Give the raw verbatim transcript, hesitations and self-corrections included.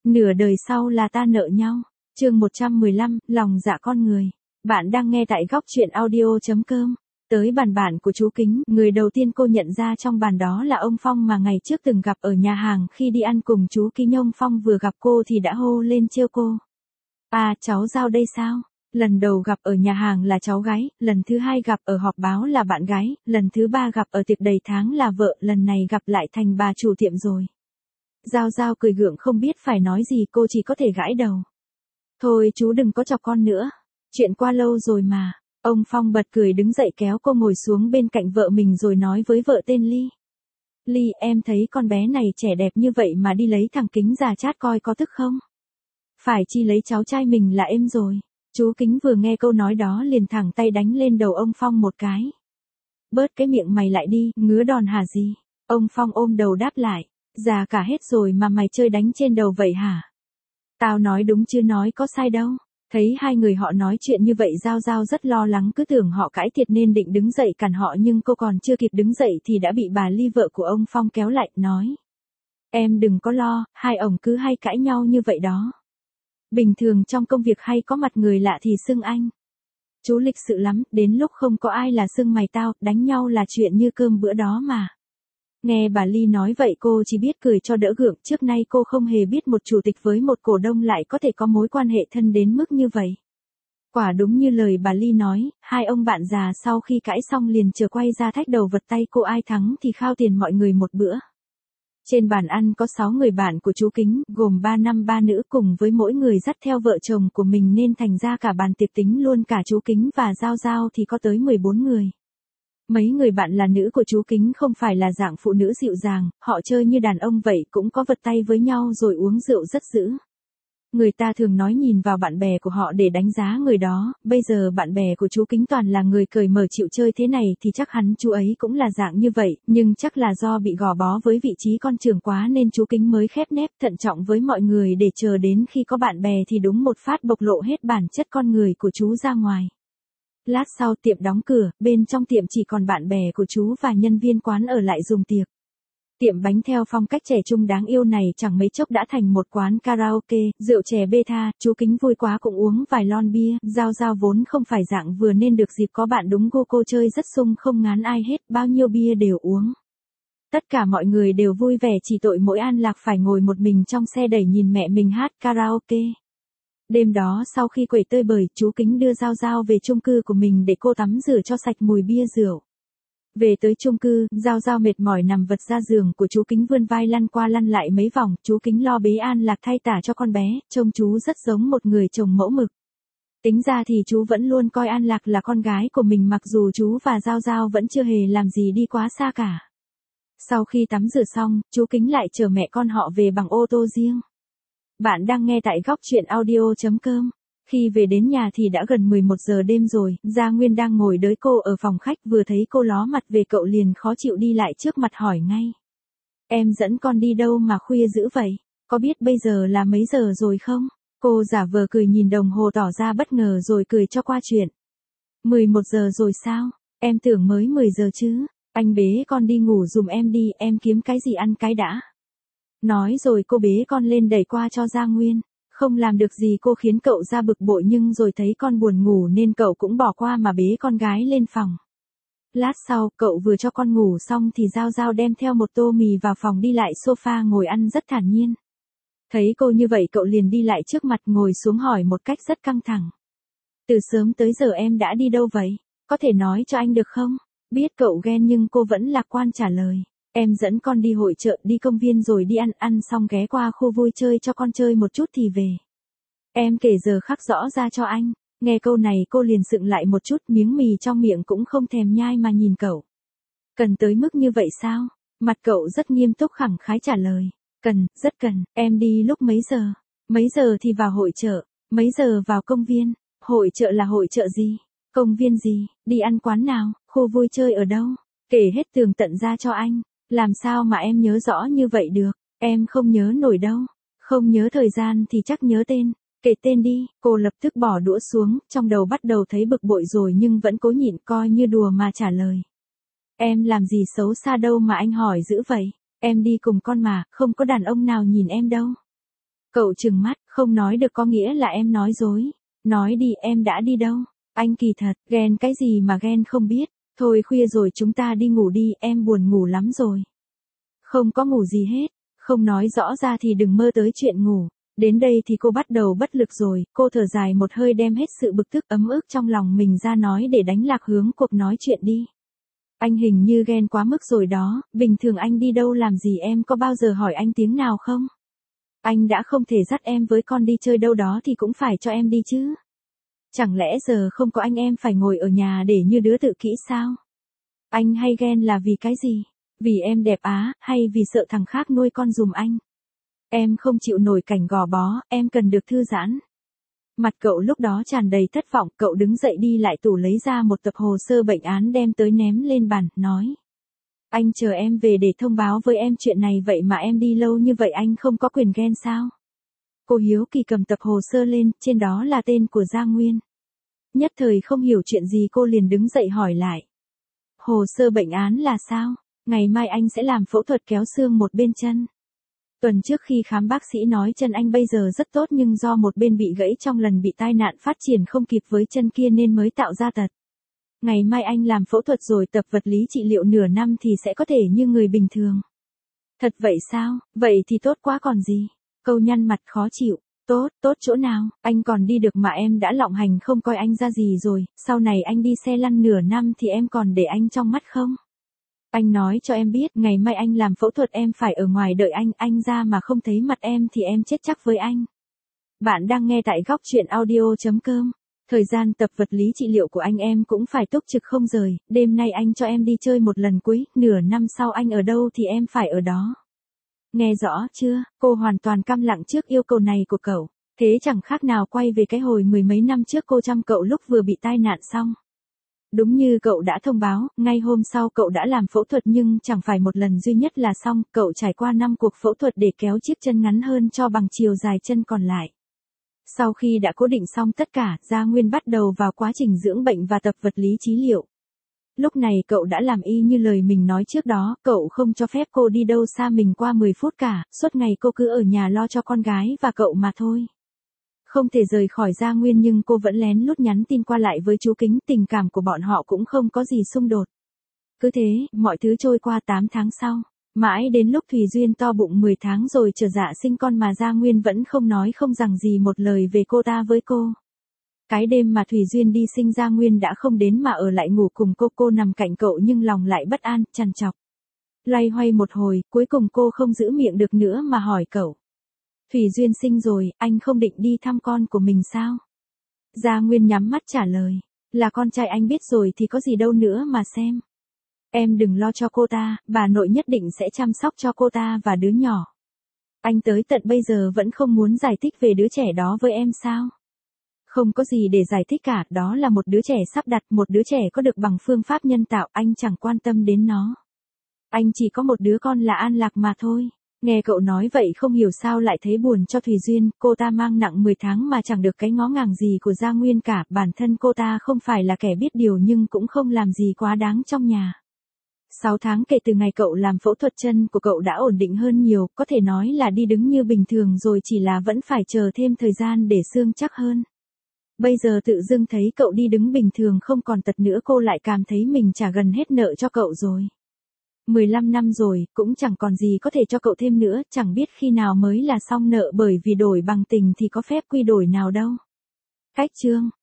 Nửa đời sau là ta nợ nhau. Chương một trăm mười lăm, lòng dạ con người. Bạn đang nghe tại góc truyện audio chấm com. Tới bàn bạn của chú Kính, người đầu tiên cô nhận ra trong bàn đó là ông Phong mà ngày trước từng gặp ở nhà hàng khi đi ăn cùng chú Kính. Ông Phong vừa gặp cô thì đã hô lên trêu cô. À, cháu Giao đây sao? Lần đầu gặp ở nhà hàng là cháu gái, lần thứ hai gặp ở họp báo là bạn gái, lần thứ ba gặp ở tiệc đầy tháng là vợ, lần này gặp lại thành bà chủ tiệm rồi. Giao Giao cười gượng không biết phải nói gì, cô chỉ có thể gãi đầu. Thôi chú đừng có chọc con nữa. Chuyện qua lâu rồi mà. Ông Phong bật cười đứng dậy kéo cô ngồi xuống bên cạnh vợ mình rồi nói với vợ tên Ly. Ly, em thấy con bé này trẻ đẹp như vậy mà đi lấy thằng Kính già chát coi có tức không? Phải chi lấy cháu trai mình là êm rồi. Chú Kính vừa nghe câu nói đó liền thẳng tay đánh lên đầu ông Phong một cái. Bớt cái miệng mày lại đi, ngứa đòn hả gì? Ông Phong ôm đầu đáp lại. Già cả hết rồi mà mày chơi đánh trên đầu vậy hả? Tao nói đúng chứ nói có sai đâu. Thấy hai người họ nói chuyện như vậy Giao Giao rất lo lắng, cứ tưởng họ cãi thiệt nên định đứng dậy cản họ, nhưng cô còn chưa kịp đứng dậy thì đã bị bà Ly vợ của ông Phong kéo lại, nói. Em đừng có lo, hai ổng cứ hay cãi nhau như vậy đó. Bình thường trong công việc hay có mặt người lạ thì xưng anh. Chú lịch sự lắm, đến lúc không có ai là xưng mày tao, đánh nhau là chuyện như cơm bữa đó mà. Nghe bà Ly nói vậy cô chỉ biết cười cho đỡ gượng, trước nay cô không hề biết một chủ tịch với một cổ đông lại có thể có mối quan hệ thân đến mức như vậy. Quả đúng như lời bà Ly nói, hai ông bạn già sau khi cãi xong liền chờ quay ra thách đầu vật tay, cô ai thắng thì khao tiền mọi người một bữa. Trên bàn ăn có sáu người bạn của chú Kính, gồm ba nam ba nữ, cùng với mỗi người dắt theo vợ chồng của mình nên thành ra cả bàn tiệc tính luôn cả chú Kính và Giao Giao thì có tới mười bốn người. Mấy người bạn là nữ của chú Kính không phải là dạng phụ nữ dịu dàng, họ chơi như đàn ông vậy, cũng có vật tay với nhau rồi uống rượu rất dữ. Người ta thường nói nhìn vào bạn bè của họ để đánh giá người đó, bây giờ bạn bè của chú Kính toàn là người cởi mở chịu chơi thế này thì chắc hẳn chú ấy cũng là dạng như vậy, nhưng chắc là do bị gò bó với vị trí con trưởng quá nên chú Kính mới khép nép thận trọng với mọi người để chờ đến khi có bạn bè thì đúng một phát bộc lộ hết bản chất con người của chú ra ngoài. Lát sau tiệm đóng cửa, bên trong tiệm chỉ còn bạn bè của chú và nhân viên quán ở lại dùng tiệc. Tiệm bánh theo phong cách trẻ trung đáng yêu này chẳng mấy chốc đã thành một quán karaoke, rượu chè bê tha, chú Kính vui quá cũng uống vài lon bia, Giao Giao vốn không phải dạng vừa nên được dịp có bạn đúng gu, cô chơi rất sung không ngán ai hết, bao nhiêu bia đều uống. Tất cả mọi người đều vui vẻ, chỉ tội mỗi An Lạc phải ngồi một mình trong xe đẩy nhìn mẹ mình hát karaoke. Đêm đó sau khi quẩy tơi bời, chú Kính đưa Giao Giao về chung cư của mình để cô tắm rửa cho sạch mùi bia rượu. Về tới chung cư, Giao Giao mệt mỏi nằm vật ra giường của chú Kính vươn vai lăn qua lăn lại mấy vòng, chú Kính lo bế An Lạc thay tả cho con bé, trông chú rất giống một người chồng mẫu mực. Tính ra thì chú vẫn luôn coi An Lạc là con gái của mình mặc dù chú và Giao Giao vẫn chưa hề làm gì đi quá xa cả. Sau khi tắm rửa xong, chú Kính lại chở mẹ con họ về bằng ô tô riêng. Bạn đang nghe tại góc truyện audio chấm com. Khi về đến nhà thì đã gần mười một giờ đêm rồi, Gia Nguyên đang ngồi đợi cô ở phòng khách, vừa thấy cô ló mặt về cậu liền khó chịu đi lại trước mặt hỏi ngay. Em dẫn con đi đâu mà khuya dữ vậy? Có biết bây giờ là mấy giờ rồi không? Cô giả vờ cười nhìn đồng hồ tỏ ra bất ngờ rồi cười cho qua chuyện. mười một giờ rồi sao? Em tưởng mới mười giờ chứ. Anh bế con đi ngủ giùm em đi, em kiếm cái gì ăn cái đã. Nói rồi cô bế con lên đẩy qua cho Gia Nguyên. Không làm được gì cô khiến cậu ra bực bội, nhưng rồi thấy con buồn ngủ nên cậu cũng bỏ qua mà bế con gái lên phòng. Lát sau, cậu vừa cho con ngủ xong thì Giao Giao đem theo một tô mì vào phòng đi lại sofa ngồi ăn rất thản nhiên. Thấy cô như vậy cậu liền đi lại trước mặt ngồi xuống hỏi một cách rất căng thẳng. Từ sớm tới giờ em đã đi đâu vậy? Có thể nói cho anh được không? Biết cậu ghen nhưng cô vẫn lạc quan trả lời. Em dẫn con đi hội chợ, đi công viên rồi đi ăn, ăn xong ghé qua khu vui chơi cho con chơi một chút thì về. Em kể giờ khắc rõ ra cho anh. Nghe câu này cô liền sững lại một chút, miếng mì trong miệng cũng không thèm nhai mà nhìn cậu. Cần tới mức như vậy sao? Mặt cậu rất nghiêm túc khẳng khái trả lời. Cần, rất cần, em đi lúc mấy giờ? Mấy giờ thì vào hội chợ, mấy giờ vào công viên? Hội chợ là hội chợ gì? Công viên gì? Đi ăn quán nào? Khu vui chơi ở đâu? Kể hết tường tận ra cho anh. Làm sao mà em nhớ rõ như vậy được, em không nhớ nổi đâu. Không nhớ thời gian thì chắc nhớ tên, kể tên đi. Cô lập tức bỏ đũa xuống, trong đầu bắt đầu thấy bực bội rồi nhưng vẫn cố nhịn coi như đùa mà trả lời. Em làm gì xấu xa đâu mà anh hỏi dữ vậy, em đi cùng con mà, không có đàn ông nào nhìn em đâu. Cậu trừng mắt, không nói được có nghĩa là em nói dối. Nói đi, em đã đi đâu? Anh kỳ thật, ghen cái gì mà ghen không biết. Thôi khuya rồi chúng ta đi ngủ đi, em buồn ngủ lắm rồi. Không có ngủ gì hết, không nói rõ ra thì đừng mơ tới chuyện ngủ. Đến đây thì cô bắt đầu bất lực rồi, cô thở dài một hơi đem hết sự bực tức ấm ức trong lòng mình ra nói để đánh lạc hướng cuộc nói chuyện đi. Anh hình như ghen quá mức rồi đó, bình thường anh đi đâu làm gì em có bao giờ hỏi anh tiếng nào không? Anh đã không thể dắt em với con đi chơi đâu đó thì cũng phải cho em đi chứ. Chẳng lẽ giờ không có anh em phải ngồi ở nhà để như đứa tự kỷ sao? Anh hay ghen là vì cái gì? Vì em đẹp á, hay vì sợ thằng khác nuôi con giùm anh? Em không chịu nổi cảnh gò bó, em cần được thư giãn. Mặt cậu lúc đó tràn đầy thất vọng, cậu đứng dậy đi lại tủ lấy ra một tập hồ sơ bệnh án đem tới ném lên bàn, nói. Anh chờ em về để thông báo với em chuyện này vậy mà em đi lâu như vậy anh không có quyền ghen sao? Cô hiếu kỳ cầm tập hồ sơ lên, trên đó là tên của Gia Nguyên. Nhất thời không hiểu chuyện gì cô liền đứng dậy hỏi lại. Hồ sơ bệnh án là sao? Ngày mai anh sẽ làm phẫu thuật kéo xương một bên chân. Tuần trước khi khám bác sĩ nói chân anh bây giờ rất tốt nhưng do một bên bị gãy trong lần bị tai nạn phát triển không kịp với chân kia nên mới tạo ra tật. Ngày mai anh làm phẫu thuật rồi tập vật lý trị liệu nửa năm thì sẽ có thể như người bình thường. Thật vậy sao? Vậy thì tốt quá còn gì? Câu nhăn mặt khó chịu. Tốt, tốt chỗ nào? Anh còn đi được mà em đã lọng hành không coi anh ra gì rồi, sau này anh đi xe lăn nửa năm thì em còn để anh trong mắt không? Anh nói cho em biết, ngày mai anh làm phẫu thuật em phải ở ngoài đợi anh, anh ra mà không thấy mặt em thì em chết chắc với anh. Bạn đang nghe tại góc truyện audio chấm com. Thời gian tập vật lý trị liệu của anh em cũng phải túc trực không rời, đêm nay anh cho em đi chơi một lần cuối, nửa năm sau anh ở đâu thì em phải ở đó. Nghe rõ chưa? Cô hoàn toàn câm lặng trước yêu cầu này của cậu. Thế chẳng khác nào quay về cái hồi mười mấy năm trước cô chăm cậu lúc vừa bị tai nạn xong. Đúng như cậu đã thông báo, ngay hôm sau cậu đã làm phẫu thuật nhưng chẳng phải một lần duy nhất là xong, cậu trải qua năm cuộc phẫu thuật để kéo chiếc chân ngắn hơn cho bằng chiều dài chân còn lại. Sau khi đã cố định xong tất cả, Gia Nguyên bắt đầu vào quá trình dưỡng bệnh và tập vật lý trị liệu. Lúc này cậu đã làm y như lời mình nói trước đó, cậu không cho phép cô đi đâu xa mình qua mười phút cả, suốt ngày cô cứ ở nhà lo cho con gái và cậu mà thôi. Không thể rời khỏi Gia Nguyên nhưng cô vẫn lén lút nhắn tin qua lại với chú Kính, tình cảm của bọn họ cũng không có gì xung đột. Cứ thế, mọi thứ trôi qua tám tháng sau. Mãi đến lúc Thùy Duyên to bụng mười tháng rồi chờ dạ sinh con mà Gia Nguyên vẫn không nói không rằng gì một lời về cô ta với cô. Cái đêm mà Thùy Duyên đi sinh Gia Nguyên đã không đến mà ở lại ngủ cùng cô, cô nằm cạnh cậu nhưng lòng lại bất an, trằn trọc. Loay hoay một hồi, cuối cùng cô không giữ miệng được nữa mà hỏi cậu. Thùy Duyên sinh rồi, anh không định đi thăm con của mình sao? Gia Nguyên nhắm mắt trả lời. Là con trai anh biết rồi thì có gì đâu nữa mà xem. Em đừng lo cho cô ta, bà nội nhất định sẽ chăm sóc cho cô ta và đứa nhỏ. Anh tới tận bây giờ vẫn không muốn giải thích về đứa trẻ đó với em sao? Không có gì để giải thích cả, đó là một đứa trẻ sắp đặt, một đứa trẻ có được bằng phương pháp nhân tạo, anh chẳng quan tâm đến nó. Anh chỉ có một đứa con là An Lạc mà thôi. Nghe cậu nói vậy không hiểu sao lại thấy buồn cho Thùy Duyên, cô ta mang nặng mười tháng mà chẳng được cái ngó ngàng gì của Gia Nguyên cả, bản thân cô ta không phải là kẻ biết điều nhưng cũng không làm gì quá đáng trong nhà. sáu tháng kể từ ngày cậu làm phẫu thuật chân của cậu đã ổn định hơn nhiều, có thể nói là đi đứng như bình thường rồi chỉ là vẫn phải chờ thêm thời gian để xương chắc hơn. Bây giờ tự dưng thấy cậu đi đứng bình thường không còn tật nữa cô lại cảm thấy mình trả gần hết nợ cho cậu rồi. mười lăm năm rồi, cũng chẳng còn gì có thể cho cậu thêm nữa, chẳng biết khi nào mới là xong nợ bởi vì đổi bằng tình thì có phép quy đổi nào đâu. Cách chương